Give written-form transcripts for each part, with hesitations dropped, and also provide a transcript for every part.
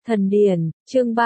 Thần điển, chương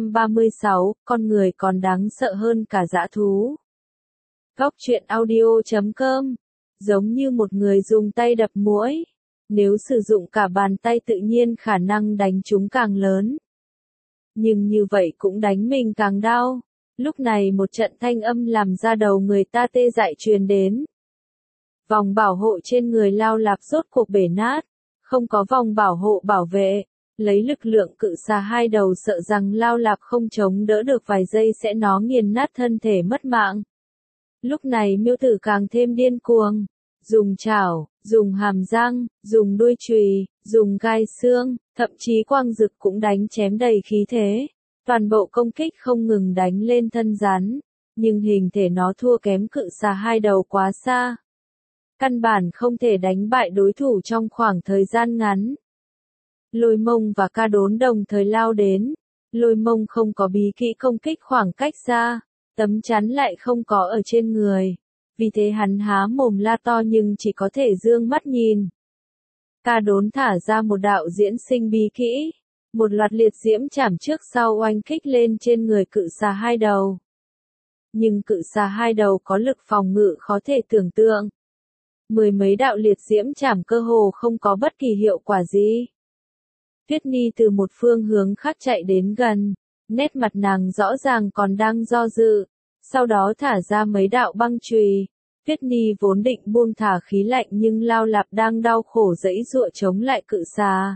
336, con người còn đáng sợ hơn cả dã thú. Góc truyện audio.com. Giống như một người dùng tay đập muỗi. Nếu sử dụng cả bàn tay tự nhiên khả năng đánh chúng càng lớn. Nhưng như vậy cũng đánh mình càng đau. Lúc này một trận thanh âm làm ra đầu người ta tê dại truyền đến. Vòng bảo hộ trên người Lao Lạp rốt cuộc bể nát. Không có vòng bảo hộ bảo vệ. Lấy lực lượng cự xà hai đầu sợ rằng Lao Lạp không chống đỡ được vài giây sẽ nó nghiền nát thân thể mất mạng. Lúc này miêu tử càng thêm điên cuồng. Dùng chảo, dùng hàm răng, dùng đuôi chùy, dùng gai xương, thậm chí quang dực cũng đánh chém đầy khí thế. Toàn bộ công kích không ngừng đánh lên thân rắn. Nhưng hình thể nó thua kém cự xà hai đầu quá xa. Căn bản không thể đánh bại đối thủ trong khoảng thời gian ngắn. Lôi Mông và Ca Đốn đồng thời lao đến. Lôi Mông không có bí kỹ công kích khoảng cách xa, tấm chắn lại không có ở trên người. Vì thế hắn há mồm la to nhưng chỉ có thể dương mắt nhìn. Ca Đốn thả ra một đạo diễn sinh bí kỹ. Một loạt liệt diễm chảm trước sau oanh kích lên trên người cự xà hai đầu. Nhưng cự xà hai đầu có lực phòng ngự khó thể tưởng tượng. Mười mấy đạo liệt diễm chảm cơ hồ không có bất kỳ hiệu quả gì. Tuyết Ni từ một phương hướng khác chạy đến gần, nét mặt nàng rõ ràng còn đang do dự, sau đó thả ra mấy đạo băng chùy. Tuyết Ni vốn định buông thả khí lạnh nhưng Lao Lạp đang đau khổ giãy giụa chống lại cự xà.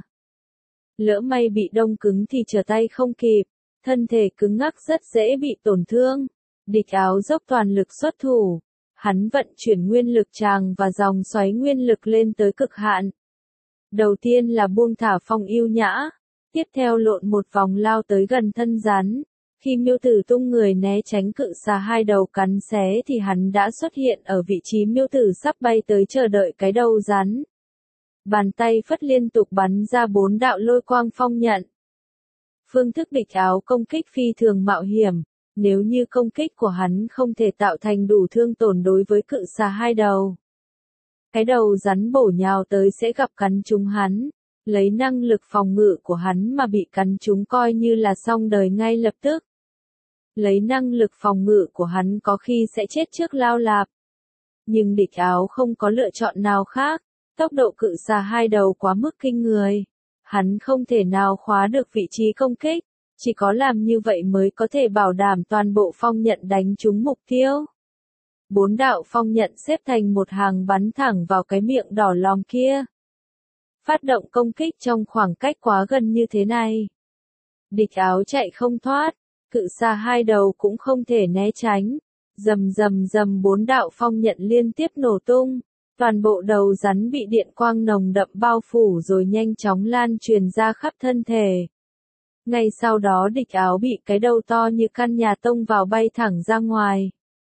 Lỡ may bị đông cứng thì trở tay không kịp, thân thể cứng ngắc rất dễ bị tổn thương. Địch Áo dốc toàn lực xuất thủ, hắn vận chuyển nguyên lực tràng và dòng xoáy nguyên lực lên tới cực hạn. Đầu tiên là buông thả phong yêu nhã, tiếp theo lộn một vòng lao tới gần thân rắn. Khi miêu tử tung người né tránh cự xà hai đầu cắn xé thì hắn đã xuất hiện ở vị trí miêu tử sắp bay tới chờ đợi cái đầu rắn. Bàn tay phất liên tục bắn ra 4 đạo lôi quang phong nhận. Phương thức Địch Áo công kích phi thường mạo hiểm, nếu như công kích của hắn không thể tạo thành đủ thương tổn đối với cự xà hai đầu. Cái đầu rắn bổ nhào tới sẽ gặp cắn trúng hắn, lấy năng lực phòng ngự của hắn mà bị cắn trúng coi như là xong đời ngay lập tức. Lấy năng lực phòng ngự của hắn có khi sẽ chết trước Lao Lạp. Nhưng Địch Áo không có lựa chọn nào khác, tốc độ cự xà hai đầu quá mức kinh người. Hắn không thể nào khóa được vị trí công kích, chỉ có làm như vậy mới có thể bảo đảm toàn bộ phong nhận đánh trúng mục tiêu. 4 đạo phong nhận xếp thành một hàng bắn thẳng vào cái miệng đỏ lòm kia. Phát động công kích trong khoảng cách quá gần như thế này. Địch Áo chạy không thoát, cự xà hai đầu cũng không thể né tránh. Rầm rầm rầm 4 đạo phong nhận liên tiếp nổ tung. Toàn bộ đầu rắn bị điện quang nồng đậm bao phủ rồi nhanh chóng lan truyền ra khắp thân thể. Ngay sau đó Địch Áo bị cái đầu to như căn nhà tông vào bay thẳng ra ngoài.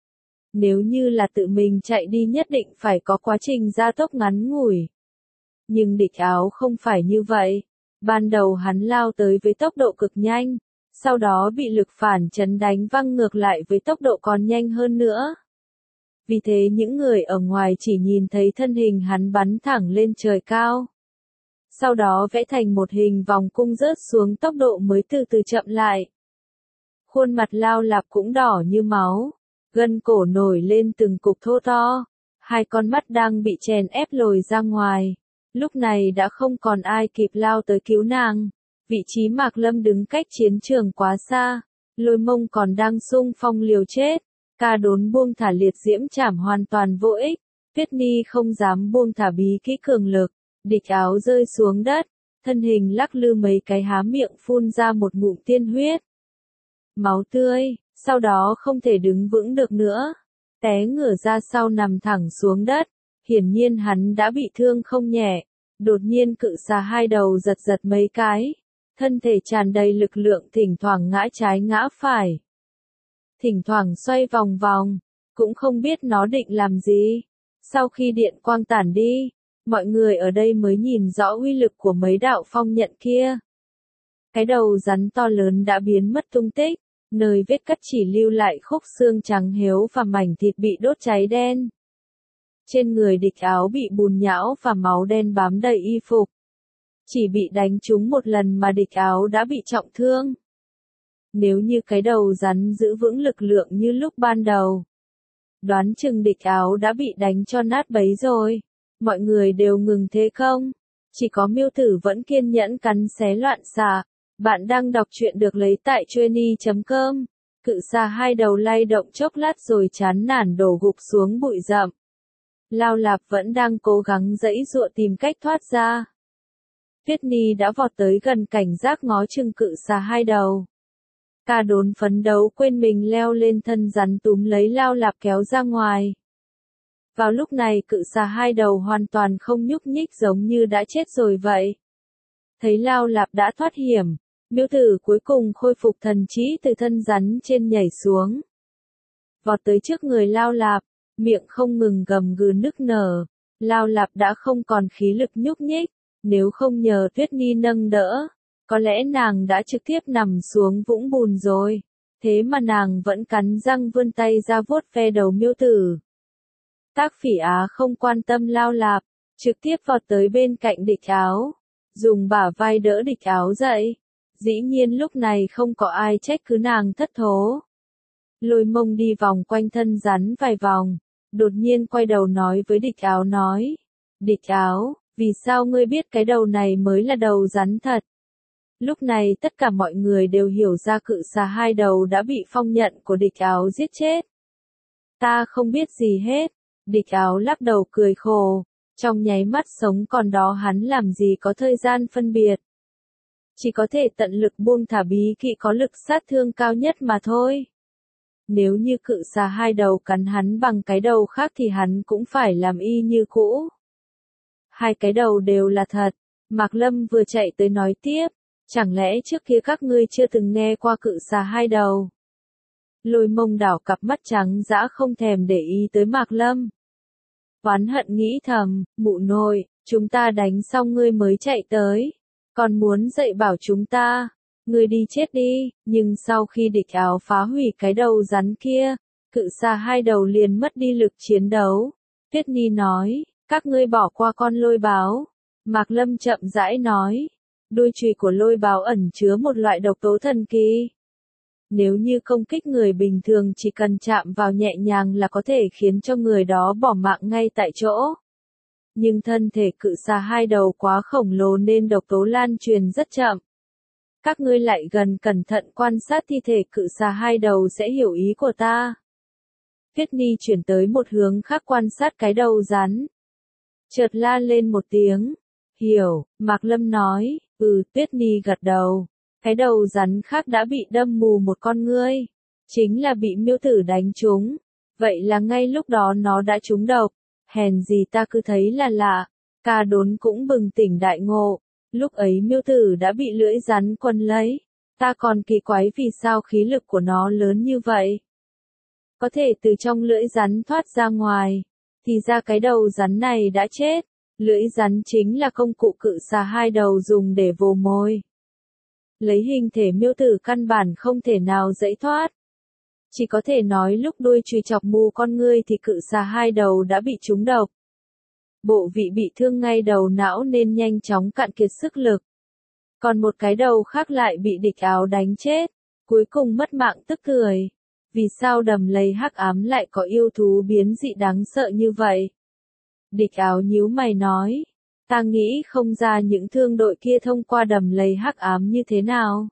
Nếu như là tự mình chạy đi nhất định phải có quá trình gia tốc ngắn ngủi. Nhưng Địch Áo không phải như vậy. Ban đầu hắn lao tới với tốc độ cực nhanh, sau đó bị lực phản chấn đánh văng ngược lại với tốc độ còn nhanh hơn nữa. Vì thế những người ở ngoài chỉ nhìn thấy thân hình hắn bắn thẳng lên trời cao. Sau đó vẽ thành một hình vòng cung rớt xuống, tốc độ mới từ từ chậm lại. Khuôn mặt Lao Lạp cũng đỏ như máu. Gân cổ nổi lên từng cục thô to, hai con mắt đang bị chèn ép lồi ra ngoài. Lúc này đã không còn ai kịp lao tới cứu nàng. Vị trí Mạc Lâm đứng cách chiến trường quá xa, Lôi Mông còn đang xung phong liều chết. Ca Đốn buông thả liệt diễm chảm hoàn toàn vô ích. Tuyết Ni không dám buông thả bí kỹ cường lực. Địch Áo rơi xuống đất, thân hình lắc lư mấy cái há miệng phun ra một ngụm tiên huyết. Máu tươi. Sau đó không thể đứng vững được nữa, té ngửa ra sau nằm thẳng xuống đất, hiển nhiên hắn đã bị thương không nhẹ. Đột nhiên cự xà hai đầu giật giật mấy cái, thân thể tràn đầy lực lượng thỉnh thoảng ngã trái ngã phải, thỉnh thoảng xoay vòng vòng, cũng không biết nó định làm gì. Sau khi điện quang tản đi, mọi người ở đây mới nhìn rõ uy lực của mấy đạo phong nhận kia. Cái đầu rắn to lớn đã biến mất tung tích. Nơi vết cắt chỉ lưu lại khúc xương trắng héo và mảnh thịt bị đốt cháy đen. Trên người Địch Áo bị bùn nhão và máu đen bám đầy y phục. Chỉ bị đánh trúng một lần mà địch áo đã bị trọng thương. Nếu như cái đầu rắn giữ vững lực lượng như lúc ban đầu, đoán chừng địch áo đã bị đánh cho nát bấy rồi. Mọi người đều ngừng thế không? Chỉ có Miêu Tử vẫn kiên nhẫn cắn xé loạn xạ. Bạn đang đọc truyện được lấy tại Truyeni.com. Cự xà hai đầu lay động chốc lát rồi chán nản đổ gục xuống bụi rậm. Lao Lạp vẫn đang cố gắng giãy giụa tìm cách thoát ra. Tuyết Nhi đã vọt tới gần cảnh giác ngó chừng cự xà hai đầu. Ca Đốn phấn đấu quên mình leo lên thân rắn túm lấy Lao Lạp kéo ra ngoài. Vào lúc này cự xà hai đầu hoàn toàn không nhúc nhích giống như đã chết rồi vậy. Thấy Lao Lạp đã thoát hiểm, Miêu Tử cuối cùng khôi phục thần trí từ thân rắn trên nhảy xuống. Vọt tới trước người Lao Lạp, miệng không ngừng gầm gừ nức nở. Lao Lạp đã không còn khí lực nhúc nhích, nếu không nhờ Tuyết Nhi nâng đỡ, có lẽ nàng đã trực tiếp nằm xuống vũng bùn rồi. Thế mà nàng vẫn cắn răng vươn tay ra vuốt ve đầu Miêu Tử. Tác Phỉ Á không quan tâm Lao Lạp, trực tiếp vọt tới bên cạnh địch áo, dùng bả vai đỡ địch áo dậy. Dĩ nhiên lúc này không có ai trách cứ nàng thất thố. Lôi Mông đi vòng quanh thân rắn vài vòng, đột nhiên quay đầu nói với địch áo nói. Địch áo, vì sao ngươi biết cái đầu này mới là đầu rắn thật? Lúc này tất cả mọi người đều hiểu ra cự xà hai đầu đã bị phong nhận của địch áo giết chết. Ta không biết gì hết. Địch áo lắc đầu cười khổ, trong nháy mắt sống còn đó hắn làm gì có thời gian phân biệt. Chỉ có thể tận lực buông thả bí kỵ có lực sát thương cao nhất mà thôi. Nếu như cự xà hai đầu cắn hắn bằng cái đầu khác thì hắn cũng phải làm y như cũ. Hai cái đầu đều là thật. Mạc Lâm vừa chạy tới nói tiếp, chẳng lẽ trước kia các ngươi chưa từng nghe qua cự xà hai đầu? Lôi Mông đảo cặp mắt trắng dã không thèm để ý tới Mạc Lâm. Oán hận nghĩ thầm, mụ nội, chúng ta đánh xong ngươi mới chạy tới. Còn muốn dạy bảo chúng ta, ngươi đi chết đi. Nhưng sau khi địch áo phá hủy cái đầu rắn kia, cự xà hai đầu liền mất đi lực chiến đấu. Tuyết Nhi nói, các ngươi bỏ qua con lôi báo. Mạc Lâm chậm rãi nói, đuôi chùy của lôi báo ẩn chứa một loại độc tố thần kỳ. Nếu như công kích người bình thường chỉ cần chạm vào nhẹ nhàng là có thể khiến cho người đó bỏ mạng ngay tại chỗ. Nhưng thân thể cự xà hai đầu quá khổng lồ nên độc tố lan truyền rất chậm. Các ngươi lại gần cẩn thận quan sát thi thể cự xà hai đầu sẽ hiểu ý của ta. Tuyết Nhi chuyển tới một hướng khác quan sát cái đầu rắn. Chợt la lên một tiếng. Hiểu, Mạc Lâm nói, Tuyết Nhi gật đầu. Cái đầu rắn khác đã bị đâm mù một con ngươi. Chính là bị Miêu Tử đánh trúng. Vậy là ngay lúc đó nó đã trúng độc. Hèn gì ta cứ thấy là lạ. Ca Đốn cũng bừng tỉnh đại ngộ. Lúc ấy Miêu Tử đã bị lưỡi rắn quấn lấy. Ta còn kỳ quái vì sao khí lực của nó lớn như vậy. Có thể từ trong lưỡi rắn thoát ra ngoài. Thì ra cái đầu rắn này đã chết. Lưỡi rắn chính là công cụ cự xà hai đầu dùng để vồ mồi. Lấy hình thể Miêu Tử căn bản không thể nào dãy thoát. Chỉ có thể nói lúc đuôi chùy chọc mù con ngươi thì cự xà hai đầu đã bị trúng độc. Bộ vị bị thương ngay đầu não nên nhanh chóng cạn kiệt sức lực. Còn một cái đầu khác lại bị địch áo đánh chết, cuối cùng mất mạng tức cười. Vì sao Đầm Lầy Hắc Ám lại có yêu thú biến dị đáng sợ như vậy? Địch áo nhíu mày nói, ta nghĩ không ra những thương đội kia thông qua Đầm Lầy Hắc Ám như thế nào.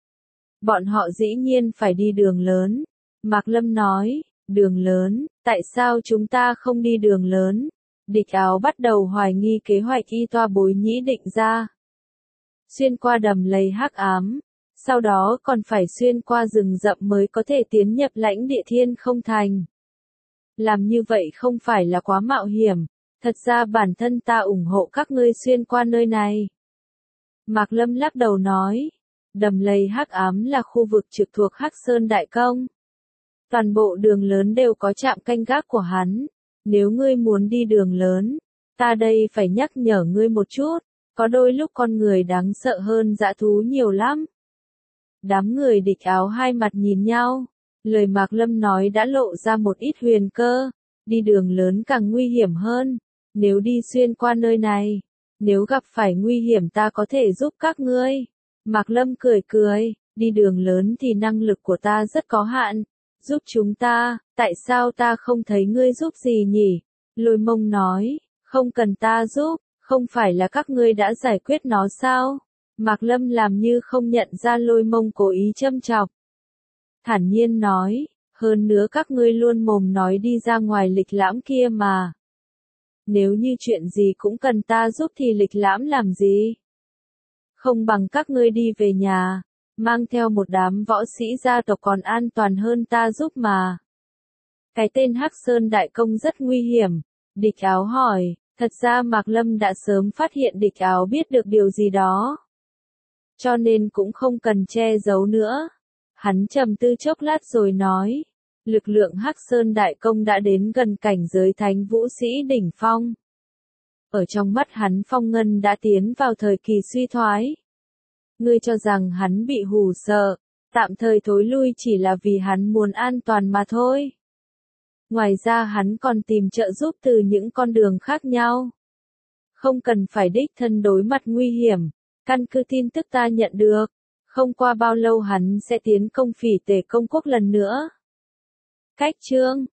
Bọn họ dĩ nhiên phải đi đường lớn. Mạc Lâm nói, đường lớn, tại sao chúng ta không đi đường lớn? Địch áo bắt đầu hoài nghi kế hoạch y toa bối nhĩ định ra. Xuyên qua Đầm Lầy Hắc Ám, sau đó còn phải xuyên qua rừng rậm mới có thể tiến nhập lãnh địa Thiên Không Thành. Làm như vậy không phải là quá mạo hiểm, thật ra bản thân ta ủng hộ các ngươi xuyên qua nơi này. Mạc Lâm lắc đầu nói, Đầm Lầy Hắc Ám là khu vực trực thuộc Hắc Sơn Đại Công. Toàn bộ đường lớn đều có trạm canh gác của hắn. Nếu ngươi muốn đi đường lớn, ta đây phải nhắc nhở ngươi một chút, có đôi lúc con người đáng sợ hơn dã thú nhiều lắm. Đám người địch áo hai mặt nhìn nhau, lời Mạc Lâm nói đã lộ ra một ít huyền cơ, đi đường lớn càng nguy hiểm hơn, nếu đi xuyên qua nơi này, Nếu gặp phải nguy hiểm ta có thể giúp các ngươi. Mạc Lâm cười cười, đi đường lớn thì năng lực của ta rất có hạn. Giúp chúng ta, tại sao ta không thấy ngươi giúp gì nhỉ? Lôi Mông nói, không cần ta giúp, không phải là các ngươi đã giải quyết nó sao? Mạc Lâm làm như không nhận ra Lôi Mông cố ý châm chọc. Thản nhiên nói, hơn nữa các ngươi luôn mồm nói đi ra ngoài lịch lãm kia mà. Nếu như chuyện gì cũng cần ta giúp thì lịch lãm làm gì? Không bằng các ngươi đi về nhà, mang theo một đám võ sĩ gia tộc còn an toàn hơn ta giúp mà. Cái tên Hắc Sơn Đại Công rất nguy hiểm, Địch Áo hỏi, thật ra Mạc Lâm đã sớm phát hiện Địch Áo biết được điều gì đó. Cho nên cũng không cần che giấu nữa. Hắn trầm tư chốc lát rồi nói, lực lượng Hắc Sơn Đại Công đã đến gần cảnh giới thánh vũ sĩ đỉnh phong. Ở trong mắt hắn Phong Ngân đã tiến vào thời kỳ suy thoái. Ngươi cho rằng hắn bị hù sợ, tạm thời thối lui chỉ là vì hắn muốn an toàn mà thôi. Ngoài ra hắn còn tìm trợ giúp từ những con đường khác nhau. Không cần phải đích thân đối mặt nguy hiểm, căn cứ tin tức ta nhận được, không qua bao lâu hắn sẽ tiến công Phỉ Tề Công Quốc lần nữa. Cách chương